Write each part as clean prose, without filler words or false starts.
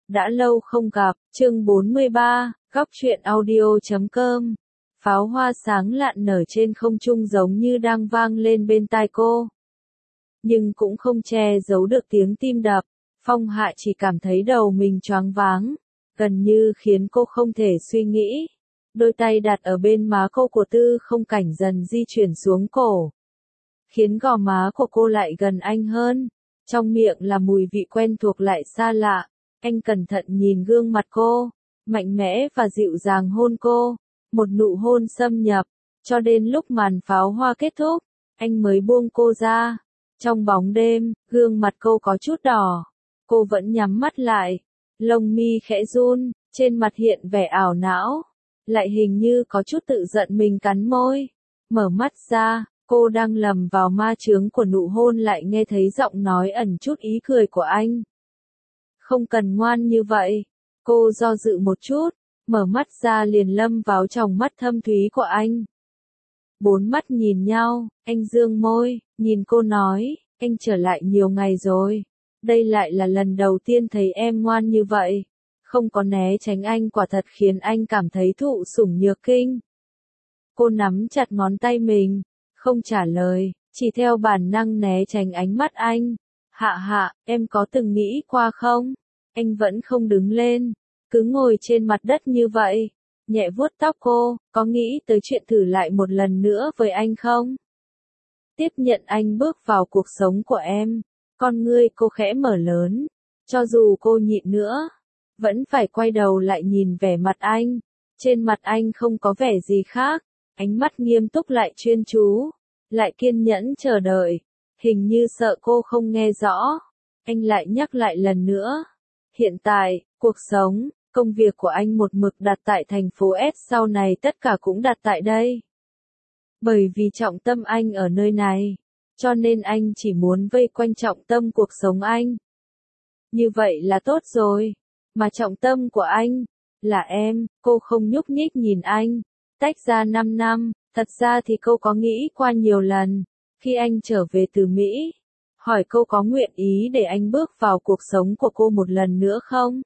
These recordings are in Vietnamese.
Đã lâu không gặp, chương 43, góc truyện audio.com. Pháo hoa sáng lạn nở trên không trung giống như đang vang lên bên tai cô. Nhưng cũng không che giấu được tiếng tim đập, Phong Hạ chỉ cảm thấy đầu mình choáng váng, gần như khiến cô không thể suy nghĩ. Đôi tay đặt ở bên má cô của Tư Không Cảnh dần di chuyển xuống cổ, khiến gò má của cô lại gần anh hơn. Trong miệng là mùi vị quen thuộc lại xa lạ. Anh cẩn thận nhìn gương mặt cô, mạnh mẽ và dịu dàng hôn cô, một nụ hôn xâm nhập, cho đến lúc màn pháo hoa kết thúc, anh mới buông cô ra. Trong bóng đêm, gương mặt cô có chút đỏ, cô vẫn nhắm mắt lại, lông mi khẽ run, trên mặt hiện vẻ ảo não, lại hình như có chút tự giận mình cắn môi. Mở mắt ra, cô đang lầm vào ma chướng của nụ hôn lại nghe thấy giọng nói ẩn chút ý cười của anh. Không cần ngoan như vậy. Cô do dự một chút, mở mắt ra liền lâm vào tròng mắt thâm thúy của anh. Bốn mắt nhìn nhau, anh dương môi, nhìn cô nói, anh trở lại nhiều ngày rồi. Đây lại là lần đầu tiên thấy em ngoan như vậy. Không có né tránh anh quả thật khiến anh cảm thấy thụ sủng nhược kinh. Cô nắm chặt ngón tay mình, không trả lời, chỉ theo bản năng né tránh ánh mắt anh. Hạ, em có từng nghĩ qua không? Anh vẫn không đứng lên, cứ ngồi trên mặt đất như vậy, nhẹ vuốt tóc cô, có nghĩ tới chuyện thử lại một lần nữa với anh không? Tiếp nhận anh bước vào cuộc sống của em, con ngươi cô khẽ mở lớn, cho dù cô nhịn nữa, vẫn phải quay đầu lại nhìn vẻ mặt anh. Trên mặt anh không có vẻ gì khác, ánh mắt nghiêm túc lại chuyên chú, lại kiên nhẫn chờ đợi, hình như sợ cô không nghe rõ. Anh lại nhắc lại lần nữa. Hiện tại, cuộc sống, công việc của anh một mực đặt tại thành phố S, sau này tất cả cũng đặt tại đây. Bởi vì trọng tâm anh ở nơi này, cho nên anh chỉ muốn vây quanh trọng tâm cuộc sống anh. Như vậy là tốt rồi, mà trọng tâm của anh là em. Cô không nhúc nhích nhìn anh. Tách ra 5 năm, thật ra thì cô có nghĩ qua nhiều lần, khi anh trở về từ Mỹ, hỏi cô có nguyện ý để anh bước vào cuộc sống của cô một lần nữa không?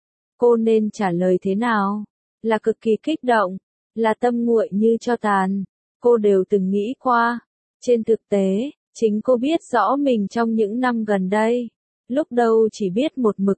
Cô nên trả lời thế nào? Là cực kỳ kích động, là tâm nguội như tro tàn, cô đều từng nghĩ qua. Trên thực tế, chính cô biết rõ mình trong những năm gần đây, lúc đầu chỉ biết một mực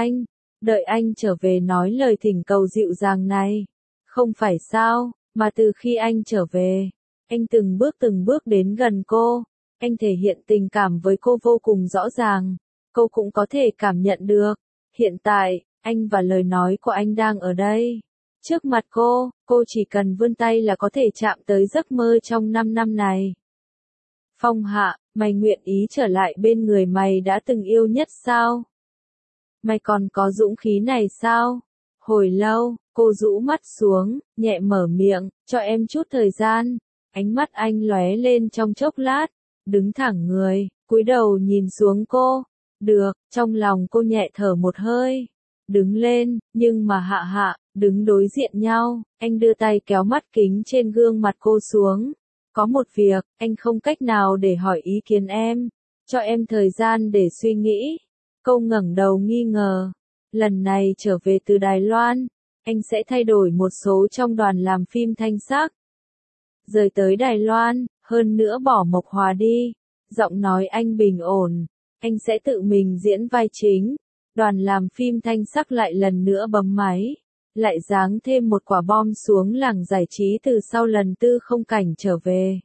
đợi anh trở về nói lời thỉnh cầu dịu dàng này. Không phải sao, mà từ khi anh trở về, anh từng bước đến gần cô. Anh thể hiện tình cảm với cô vô cùng rõ ràng, cô cũng có thể cảm nhận được. Hiện tại, anh và lời nói của anh đang ở đây, trước mặt cô chỉ cần vươn tay là có thể chạm tới giấc mơ trong 5 năm này. Phong Hạ, mày nguyện ý trở lại bên người mày đã từng yêu nhất sao? Mày còn có dũng khí này sao? Hồi lâu, cô rũ mắt xuống, nhẹ mở miệng, cho em chút thời gian. Ánh mắt anh lóe lên trong chốc lát, đứng thẳng người, cúi đầu nhìn xuống cô. Được, trong lòng cô nhẹ thở một hơi. Đứng lên, nhưng mà hạ, đứng đối diện nhau, anh đưa tay kéo mắt kính trên gương mặt cô xuống. Có một việc, anh không cách nào để hỏi ý kiến em, cho em thời gian để suy nghĩ. Cô ngẩng đầu nghi ngờ. Lần này trở về từ Đài Loan, anh sẽ thay đổi một số trong đoàn làm phim thanh sắc. Rời tới Đài Loan, hơn nữa bỏ Mộc Hòa đi. Giọng nói anh bình ổn, anh sẽ tự mình diễn vai chính. Đoàn làm phim thanh sắc lại lần nữa bấm máy, lại giáng thêm một quả bom xuống làng giải trí từ sau lần Tư Không Cảnh trở về.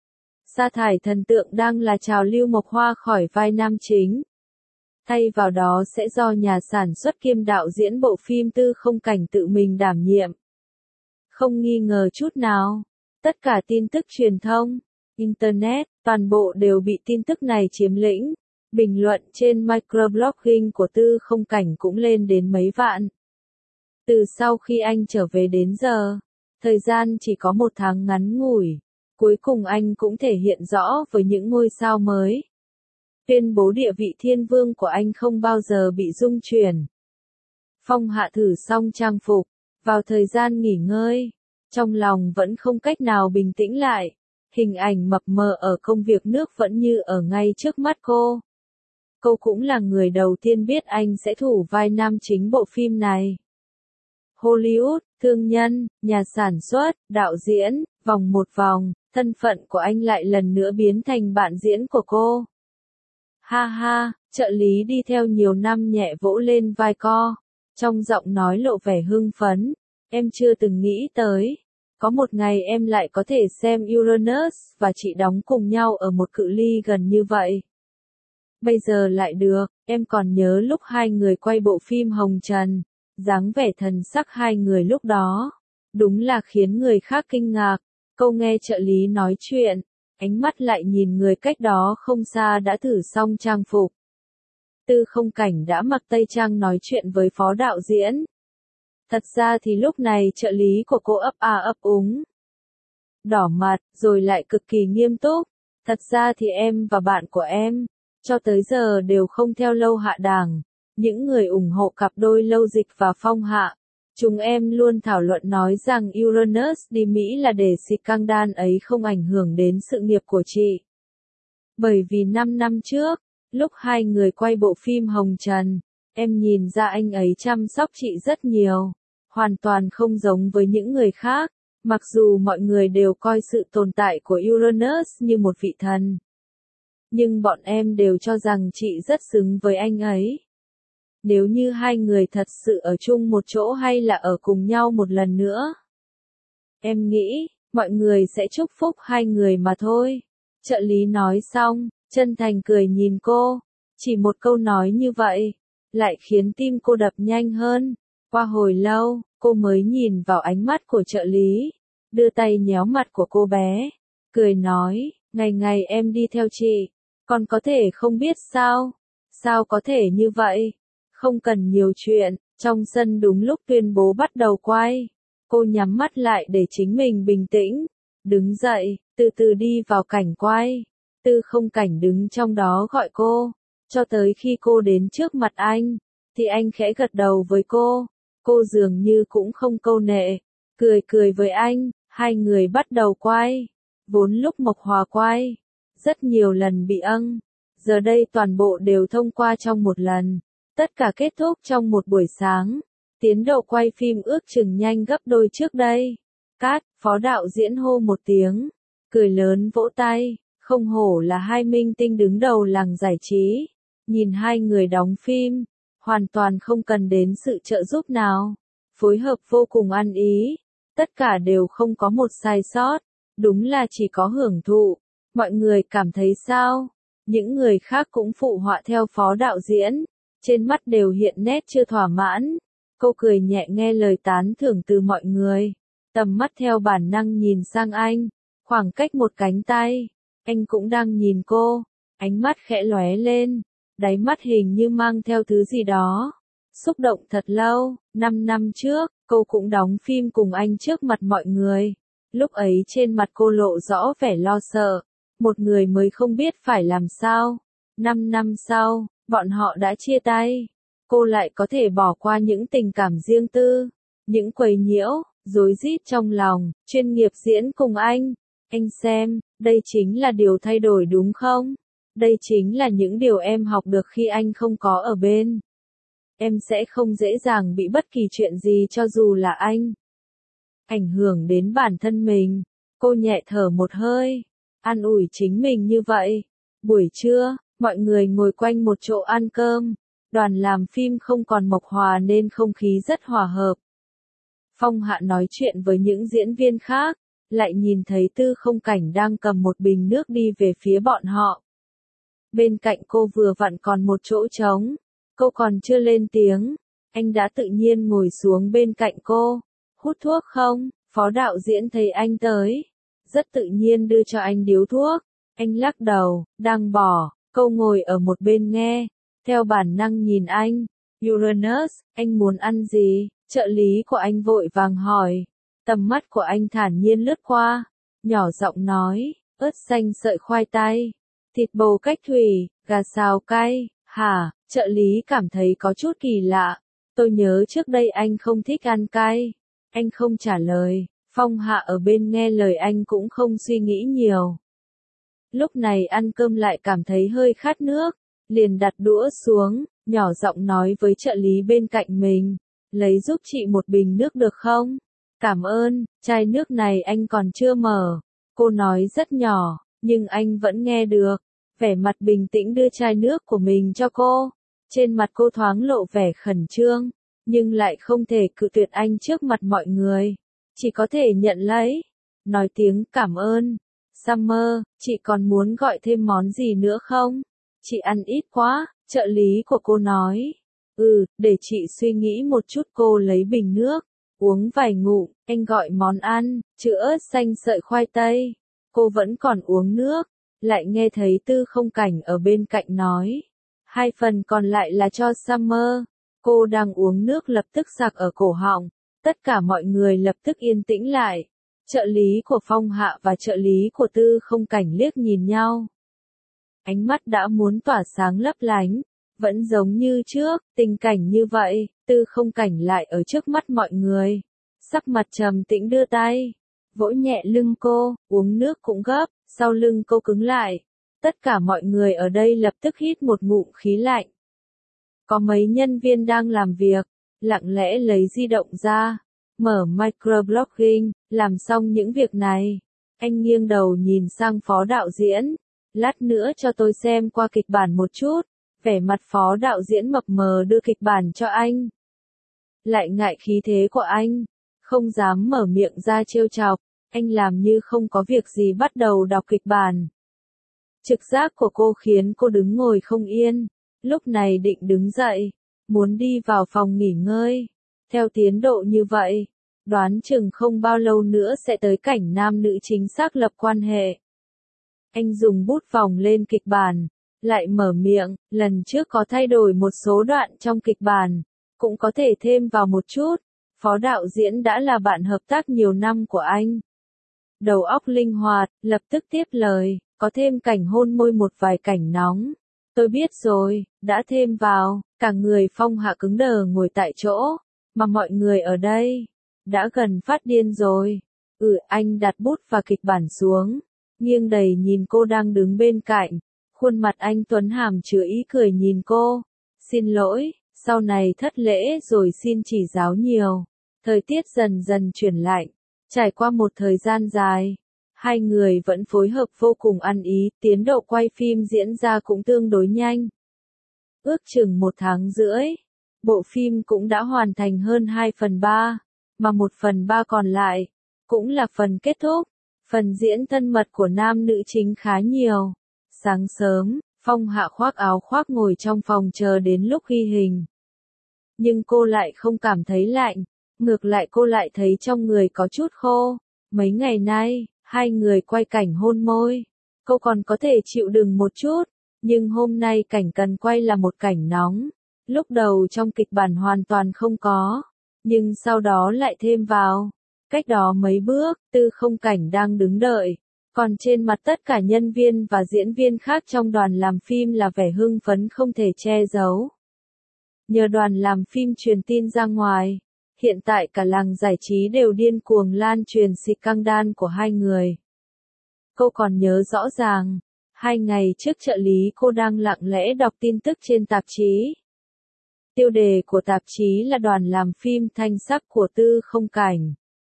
Sa thải thần tượng đang là trào lưu Mộc Hoa khỏi vai nam chính. Thay vào đó sẽ do nhà sản xuất kiêm đạo diễn bộ phim Tư Không Cảnh tự mình đảm nhiệm. Không nghi ngờ chút nào, tất cả tin tức truyền thông, Internet, toàn bộ đều bị tin tức này chiếm lĩnh. Bình luận trên microblogging của Tư Không Cảnh cũng lên đến mấy vạn. Từ sau khi anh trở về đến giờ, thời gian chỉ có 1 tháng ngắn ngủi, cuối cùng anh cũng thể hiện rõ với những ngôi sao mới. Tuyên bố địa vị thiên vương của anh không bao giờ bị rung chuyển. Phong Hạ thử xong trang phục, vào thời gian nghỉ ngơi, trong lòng vẫn không cách nào bình tĩnh lại. Hình ảnh mập mờ ở công việc nước vẫn như ở ngay trước mắt cô. Cô cũng là người đầu tiên biết anh sẽ thủ vai nam chính bộ phim này. Hollywood, thương nhân, nhà sản xuất, đạo diễn, vòng một vòng, thân phận của anh lại lần nữa biến thành bạn diễn của cô. Ha ha, trợ lý đi theo nhiều năm nhẹ vỗ lên vai co, trong giọng nói lộ vẻ hưng phấn. Em chưa từng nghĩ tới, có một ngày em lại có thể xem Uranus và chị đóng cùng nhau ở một cự ly gần như vậy. Bây giờ lại được, em còn nhớ lúc hai người quay bộ phim Hồng Trần, dáng vẻ thần sắc hai người lúc đó, đúng là khiến người khác kinh ngạc. Câu nghe trợ lý nói chuyện, ánh mắt lại nhìn người cách đó không xa đã thử xong trang phục. Tư Không Cảnh đã mặc tây trang nói chuyện với phó đạo diễn. Thật ra thì lúc này trợ lý của cô ấp a ấp úng, đỏ mặt, rồi lại cực kỳ nghiêm túc. Thật ra thì em và bạn của em, cho tới giờ đều không theo Lâu Hạ Đảng, những người ủng hộ cặp đôi Lâu Dịch và Phong Hạ. Chúng em luôn thảo luận nói rằng Uranus đi Mỹ là để scandal ấy không ảnh hưởng đến sự nghiệp của chị. Bởi vì 5 năm trước, lúc hai người quay bộ phim Hồng Trần, em nhìn ra anh ấy chăm sóc chị rất nhiều, hoàn toàn không giống với những người khác, mặc dù mọi người đều coi sự tồn tại của Uranus như một vị thần. Nhưng bọn em đều cho rằng chị rất xứng với anh ấy. Nếu như hai người thật sự ở chung một chỗ hay là ở cùng nhau một lần nữa, em nghĩ, mọi người sẽ chúc phúc hai người mà thôi. Trợ lý nói xong, chân thành cười nhìn cô. Chỉ một câu nói như vậy, lại khiến tim cô đập nhanh hơn. Qua hồi lâu, cô mới nhìn vào ánh mắt của trợ lý, đưa tay nhéo mặt của cô bé, cười nói, ngày ngày em đi theo chị, còn có thể không biết sao? Sao có thể như vậy? Không cần nhiều chuyện, trong sân đúng lúc tuyên bố bắt đầu quay. Cô nhắm mắt lại để chính mình bình tĩnh, đứng dậy, từ từ đi vào cảnh quay. Tư Không Cảnh đứng trong đó gọi cô, cho tới khi cô đến trước mặt anh, thì anh khẽ gật đầu với cô. Cô dường như cũng không câu nệ, cười cười với anh, hai người bắt đầu quay. Vốn lúc Mộc Hòa quay, rất nhiều lần bị giờ đây toàn bộ đều thông qua trong một lần. Tất cả kết thúc trong một buổi sáng. Tiến độ quay phim ước chừng nhanh gấp đôi trước đây. Cát, phó đạo diễn hô một tiếng, cười lớn vỗ tay, không hổ là hai minh tinh đứng đầu làng giải trí. Nhìn hai người đóng phim, hoàn toàn không cần đến sự trợ giúp nào. Phối hợp vô cùng ăn ý, tất cả đều không có một sai sót, đúng là chỉ có hưởng thụ. Mọi người cảm thấy sao? Những người khác cũng phụ họa theo phó đạo diễn, trên mắt đều hiện nét chưa thỏa mãn. Cô cười nhẹ nghe lời tán thưởng từ mọi người, tầm mắt theo bản năng nhìn sang anh, khoảng cách một cánh tay, anh cũng đang nhìn cô, ánh mắt khẽ lóe lên, đáy mắt hình như mang theo thứ gì đó. Xúc động thật lâu, 5 năm trước, cô cũng đóng phim cùng anh trước mặt mọi người. Lúc ấy trên mặt cô lộ rõ vẻ lo sợ, một người mới không biết phải làm sao. 5 năm sau, bọn họ đã chia tay. Cô lại có thể bỏ qua những tình cảm riêng tư, những quấy nhiễu, rối rít trong lòng, chuyên nghiệp diễn cùng anh. Anh xem, đây chính là điều thay đổi đúng không? Đây chính là những điều em học được khi anh không có ở bên. Em sẽ không dễ dàng bị bất kỳ chuyện gì cho dù là anh ảnh hưởng đến bản thân mình. Cô nhẹ thở một hơi, an ủi chính mình như vậy. Buổi trưa, mọi người ngồi quanh một chỗ ăn cơm. Đoàn làm phim không còn Mộc Hòa nên không khí rất hòa hợp. Phong Hạ nói chuyện với những diễn viên khác, lại nhìn thấy Tư Không Cảnh đang cầm một bình nước đi về phía bọn họ. Bên cạnh cô vừa vặn còn một chỗ trống, cô còn chưa lên tiếng, anh đã tự nhiên ngồi xuống bên cạnh cô. Hút thuốc không? Phó đạo diễn thấy anh tới, rất tự nhiên đưa cho anh điếu thuốc. Anh lắc đầu, đang bỏ, cô ngồi ở một bên nghe. Theo bản năng nhìn anh, Uranus, anh muốn ăn gì? Trợ lý của anh vội vàng hỏi. Tầm mắt của anh thản nhiên lướt qua, nhỏ giọng nói, ớt xanh sợi khoai tây, thịt bầu cách thủy, gà xào cay. Hả? Trợ lý cảm thấy có chút kỳ lạ. Tôi nhớ trước đây anh không thích ăn cay. Anh không trả lời. Phong Hạ ở bên nghe lời anh cũng không suy nghĩ nhiều. Lúc này ăn cơm lại cảm thấy hơi khát nước. liền đặt đũa xuống, nhỏ giọng nói với trợ lý bên cạnh mình, lấy giúp chị một bình nước được không? Cảm ơn, chai nước này anh còn chưa mở. Cô nói rất nhỏ, nhưng anh vẫn nghe được. Vẻ mặt bình tĩnh đưa chai nước của mình cho cô. Trên mặt cô thoáng lộ vẻ khẩn trương, nhưng lại không thể cự tuyệt anh trước mặt mọi người. Chỉ có thể nhận lấy. Nói tiếng cảm ơn. Summer, chị còn muốn gọi thêm món gì nữa không? Chị ăn ít quá, trợ lý của cô nói. Để chị suy nghĩ một chút. Cô lấy bình nước, uống vài ngụm, anh gọi món ăn, chữa xanh sợi khoai tây. Cô vẫn còn uống nước, lại nghe thấy Tư Không Cảnh ở bên cạnh nói. 2 phần còn lại là cho Summer. Cô đang uống nước lập tức sặc ở cổ họng. Tất cả mọi người lập tức yên tĩnh lại. Trợ lý của Phong Hạ và trợ lý của Tư Không Cảnh liếc nhìn nhau. Ánh mắt đã muốn tỏa sáng lấp lánh. Vẫn giống như trước, tình cảnh như vậy, Tư Không Cảnh lại ở trước mắt mọi người. Sắc mặt trầm tĩnh đưa tay, vỗ nhẹ lưng cô, uống nước cũng gấp, sau lưng cô cứng lại. Tất cả mọi người ở đây lập tức hít một ngụm khí lạnh. Có mấy nhân viên đang làm việc, lặng lẽ lấy di động ra, mở microblogging, làm xong những việc này. Anh nghiêng đầu nhìn sang phó đạo diễn, lát nữa cho tôi xem qua kịch bản một chút. Vẻ mặt phó đạo diễn mập mờ đưa kịch bản cho anh. Lại ngại khí thế của anh, không dám mở miệng ra trêu chọc, anh làm như không có việc gì bắt đầu đọc kịch bản. Trực giác của cô khiến cô đứng ngồi không yên, lúc này định đứng dậy, muốn đi vào phòng nghỉ ngơi. Theo tiến độ như vậy, đoán chừng không bao lâu nữa sẽ tới cảnh nam nữ chính xác lập quan hệ. Anh dùng bút vòng lên kịch bản. Lại mở miệng, lần trước có thay đổi một số đoạn trong kịch bản, cũng có thể thêm vào một chút. Phó đạo diễn đã là bạn hợp tác nhiều năm của anh. Đầu óc linh hoạt, lập tức tiếp lời, có thêm cảnh hôn môi một vài cảnh nóng. Tôi biết rồi, đã thêm vào, cả người Phong Hạ cứng đờ ngồi tại chỗ, mà mọi người ở đây, đã gần phát điên rồi. Anh đặt bút và kịch bản xuống, nghiêng đầy nhìn cô đang đứng bên cạnh. Khuôn mặt anh Tuấn hàm chứa ý cười nhìn cô. Xin lỗi, sau này thất lễ rồi xin chỉ giáo nhiều. Thời tiết dần dần chuyển lạnh. Trải qua một thời gian dài, hai người vẫn phối hợp vô cùng ăn ý, tiến độ quay phim diễn ra cũng tương đối nhanh. Ước chừng 1 tháng rưỡi, bộ phim cũng đã hoàn thành hơn 2/3, mà 1/3 còn lại, cũng là phần kết thúc. Phần diễn thân mật của nam nữ chính khá nhiều. Sáng sớm, Phong Hạ khoác áo khoác ngồi trong phòng chờ đến lúc ghi hình. Nhưng cô lại không cảm thấy lạnh, ngược lại cô lại thấy trong người có chút khô. Mấy ngày nay, hai người quay cảnh hôn môi. Cô còn có thể chịu đựng một chút, nhưng hôm nay cảnh cần quay là một cảnh nóng. Lúc đầu trong kịch bản hoàn toàn không có, nhưng sau đó lại thêm vào. Cách đó mấy bước, Tư Không Cảnh đang đứng đợi. Còn trên mặt tất cả nhân viên và diễn viên khác trong đoàn làm phim là vẻ hưng phấn không thể che giấu. Nhờ đoàn làm phim truyền tin ra ngoài, hiện tại cả làng giải trí đều điên cuồng lan truyền scandal của hai người. Cô còn nhớ rõ ràng, 2 ngày trước trợ lý cô đang lặng lẽ đọc tin tức trên tạp chí. Tiêu đề của tạp chí là đoàn làm phim Thanh Sắc của Tư Không Cảnh.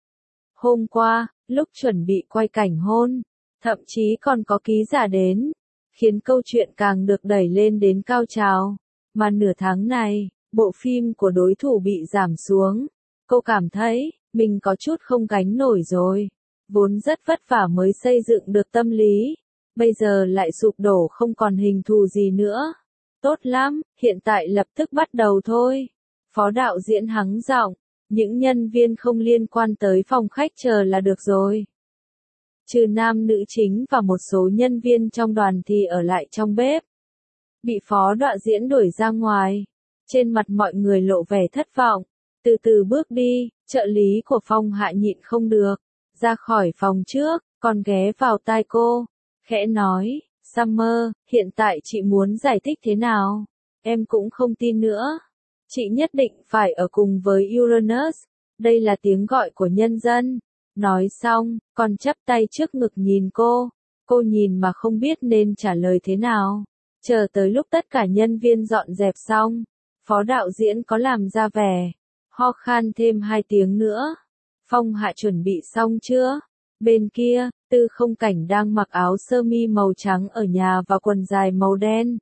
Hôm qua, lúc chuẩn bị quay cảnh hôn, thậm chí còn có ký giả đến, khiến câu chuyện càng được đẩy lên đến cao trào. Mà nửa tháng này, bộ phim của đối thủ bị giảm xuống. Cô cảm thấy, mình có chút không gánh nổi rồi. Vốn rất vất vả mới xây dựng được tâm lý. Bây giờ lại sụp đổ không còn hình thù gì nữa. Tốt lắm, hiện tại lập tức bắt đầu thôi. Phó đạo diễn hắng giọng, những nhân viên không liên quan tới phòng khách chờ là được rồi. Trừ nam nữ chính và một số nhân viên trong đoàn thì ở lại trong bếp. Bị phó đạo diễn đuổi ra ngoài. Trên mặt mọi người lộ vẻ thất vọng. Từ từ bước đi, trợ lý của Phong Hạ nhịn không được. Ra khỏi phòng trước, còn ghé vào tai cô. Khẽ nói, Summer, hiện tại chị muốn giải thích thế nào? Em cũng không tin nữa. Chị nhất định phải ở cùng với Uranus. Đây là tiếng gọi của nhân dân. Nói xong, còn chắp tay trước ngực nhìn cô. Cô nhìn mà không biết nên trả lời thế nào. Chờ tới lúc tất cả nhân viên dọn dẹp xong, phó đạo diễn có làm ra vẻ, ho khan thêm 2 tiếng nữa. Phong Hạ chuẩn bị xong chưa? Bên kia, Tư Không Cảnh đang mặc áo sơ mi màu trắng ở nhà và quần dài màu đen.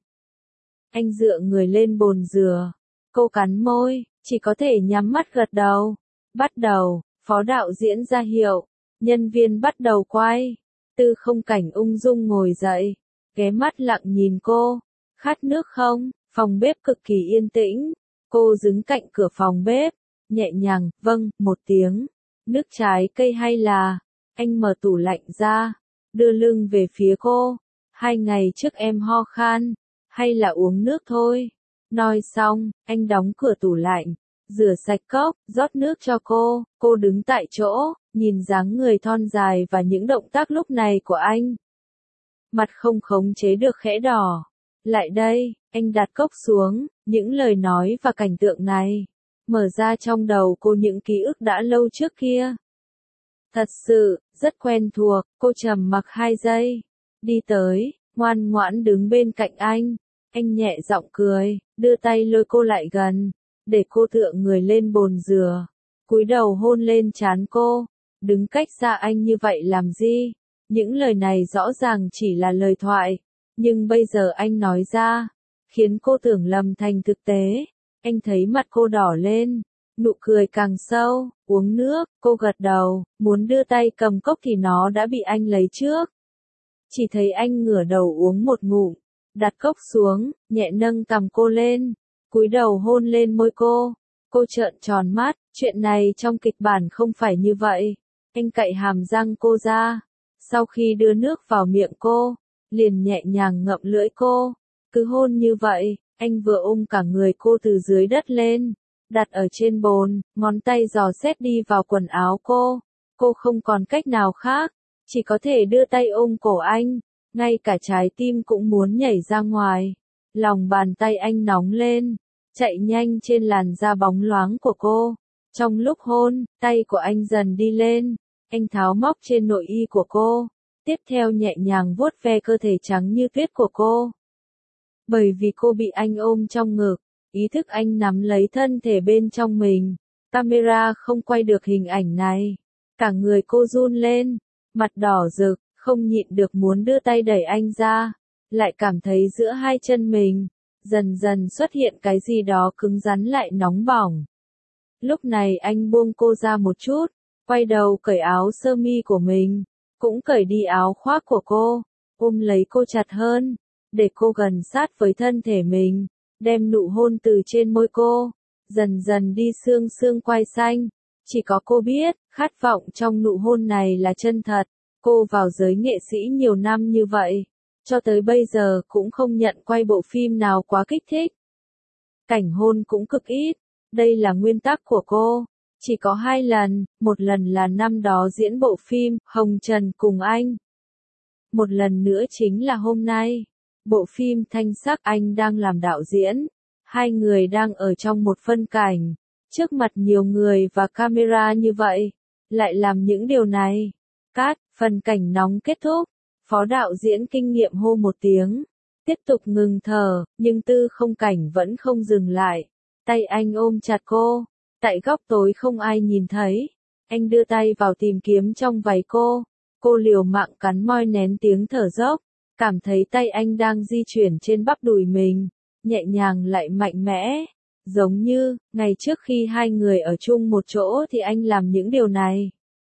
Anh dựa người lên bồn dừa. Cô cắn môi, chỉ có thể nhắm mắt gật đầu. Bắt đầu, phó đạo diễn ra hiệu. Nhân viên bắt đầu quay. Tư Không Cảnh ung dung ngồi dậy. Ghé mắt lặng nhìn cô. Khát nước không? Phòng bếp cực kỳ yên tĩnh. Cô đứng cạnh cửa phòng bếp. Nhẹ nhàng, vâng, một tiếng. Nước trái cây hay là... Anh mở tủ lạnh ra. Đưa lưng về phía cô. 2 ngày trước em ho khan. Hay là uống nước thôi. Nói xong, anh đóng cửa tủ lạnh. Rửa sạch cốc, rót nước cho cô đứng tại chỗ, nhìn dáng người thon dài và những động tác lúc này của anh. Mặt không khống chế được khẽ đỏ. Lại đây, anh đặt cốc xuống, những lời nói và cảnh tượng này. Mở ra trong đầu cô những ký ức đã lâu trước kia. Thật sự, rất quen thuộc, cô trầm mặc 2 giây. Đi tới, ngoan ngoãn đứng bên cạnh anh. Anh nhẹ giọng cười, đưa tay lôi cô lại gần, để cô tựa người lên bồn dừa, cúi đầu hôn lên trán cô. Đứng cách xa anh như vậy làm gì? Những lời này rõ ràng chỉ là lời thoại, nhưng bây giờ anh nói ra, khiến cô tưởng lầm thành thực tế. Anh thấy mặt cô đỏ lên, nụ cười càng sâu. Uống nước, cô gật đầu, muốn đưa tay cầm cốc thì nó đã bị anh lấy trước. Chỉ thấy anh ngửa đầu uống một ngụm, đặt cốc xuống, nhẹ nâng cằm cô lên, cúi đầu hôn lên môi cô. Cô trợn tròn mắt, chuyện này trong kịch bản không phải như vậy. Anh cạy hàm răng cô ra, sau khi đưa nước vào miệng cô, liền nhẹ nhàng ngậm lưỡi cô. Cứ hôn như vậy, anh vừa ôm cả người cô từ dưới đất lên, đặt ở trên bồn, ngón tay dò xét đi vào quần áo cô. Cô không còn cách nào khác, chỉ có thể đưa tay ôm cổ anh, ngay cả trái tim cũng muốn nhảy ra ngoài. Lòng bàn tay anh nóng lên, chạy nhanh trên làn da bóng loáng của cô. Trong lúc hôn, tay của anh dần đi lên, anh tháo móc trên nội y của cô, tiếp theo nhẹ nhàng vuốt ve cơ thể trắng như tuyết của cô. Bởi vì cô bị anh ôm trong ngực, ý thức anh nắm lấy thân thể bên trong mình. Camera không quay được hình ảnh này. Cả người cô run lên, mặt đỏ rực, không nhịn được muốn đưa tay đẩy anh ra. Lại cảm thấy giữa hai chân mình, dần dần xuất hiện cái gì đó cứng rắn lại nóng bỏng. Lúc này anh buông cô ra một chút, quay đầu cởi áo sơ mi của mình, cũng cởi đi áo khoác của cô, ôm lấy cô chặt hơn, để cô gần sát với thân thể mình, đem nụ hôn từ trên môi cô, dần dần đi xương xương quai xanh. Chỉ có cô biết, khát vọng trong nụ hôn này là chân thật. Cô vào giới nghệ sĩ nhiều năm như vậy, cho tới bây giờ cũng không nhận quay bộ phim nào quá kích thích. Cảnh hôn cũng cực ít, đây là nguyên tắc của cô. Chỉ có 2 lần, một lần là năm đó diễn bộ phim Hồng Trần cùng anh. Một lần nữa chính là hôm nay, bộ phim Thanh Sắc anh đang làm đạo diễn. 2 người đang ở trong một phân cảnh, trước mặt nhiều người và camera như vậy, lại làm những điều này. Cát, phần cảnh nóng kết thúc, phó đạo diễn kinh nghiệm hô một tiếng, tiếp tục ngừng thở, nhưng Tư Không Cảnh vẫn không dừng lại. Tay anh ôm chặt cô, tại góc tối không ai nhìn thấy. Anh đưa tay vào tìm kiếm trong váy cô liều mạng cắn môi nén tiếng thở dốc, cảm thấy tay anh đang di chuyển trên bắp đùi mình, nhẹ nhàng lại mạnh mẽ. Giống như, ngày trước khi 2 người ở chung một chỗ thì anh làm những điều này.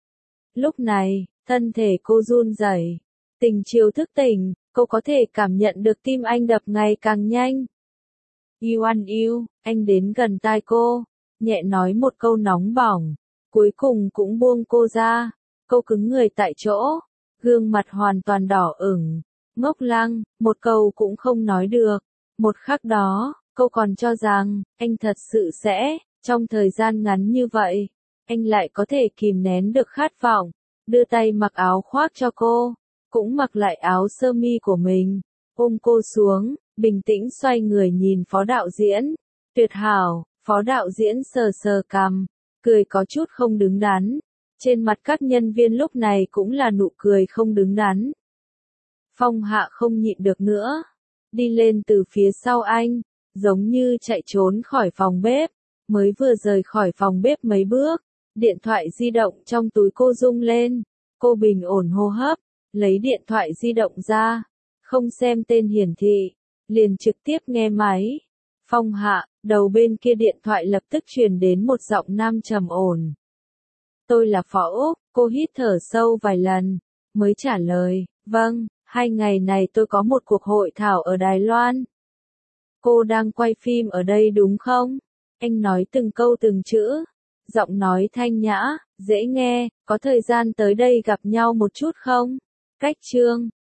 Lúc này, thân thể cô run rẩy, tình chiều thức tỉnh, cô có thể cảm nhận được tim anh đập ngày càng nhanh. You and you, anh đến gần tai cô, nhẹ nói một câu nóng bỏng, cuối cùng cũng buông cô ra. Cô cứng người tại chỗ, gương mặt hoàn toàn đỏ ửng, ngốc lăng, một câu cũng không nói được. Một khắc đó, cô còn cho rằng, anh thật sự sẽ, trong thời gian ngắn như vậy, anh lại có thể kìm nén được khát vọng, đưa tay mặc áo khoác cho cô, cũng mặc lại áo sơ mi của mình, ôm cô xuống, bình tĩnh xoay người nhìn phó đạo diễn. Tuyệt hảo, phó đạo diễn sờ sờ cằm, cười có chút không đứng đắn. Trên mặt các nhân viên lúc này cũng là nụ cười không đứng đắn. Phong Hạ không nhịn được nữa, đi lên từ phía sau anh, giống như chạy trốn khỏi phòng bếp. Mới vừa rời khỏi phòng bếp mấy bước, điện thoại di động trong túi cô rung lên. Cô bình ổn hô hấp, lấy điện thoại di động ra, không xem tên hiển thị, liền trực tiếp nghe máy. Phong Hạ, đầu bên kia điện thoại lập tức truyền đến một giọng nam trầm ổn. Tôi là Phó Úc, cô hít thở sâu vài lần, mới trả lời, vâng, 2 ngày này tôi có một cuộc hội thảo ở Đài Loan. Cô đang quay phim ở đây đúng không? Anh nói từng câu từng chữ, giọng nói thanh nhã, dễ nghe, có thời gian tới đây gặp nhau một chút không? Cách Trương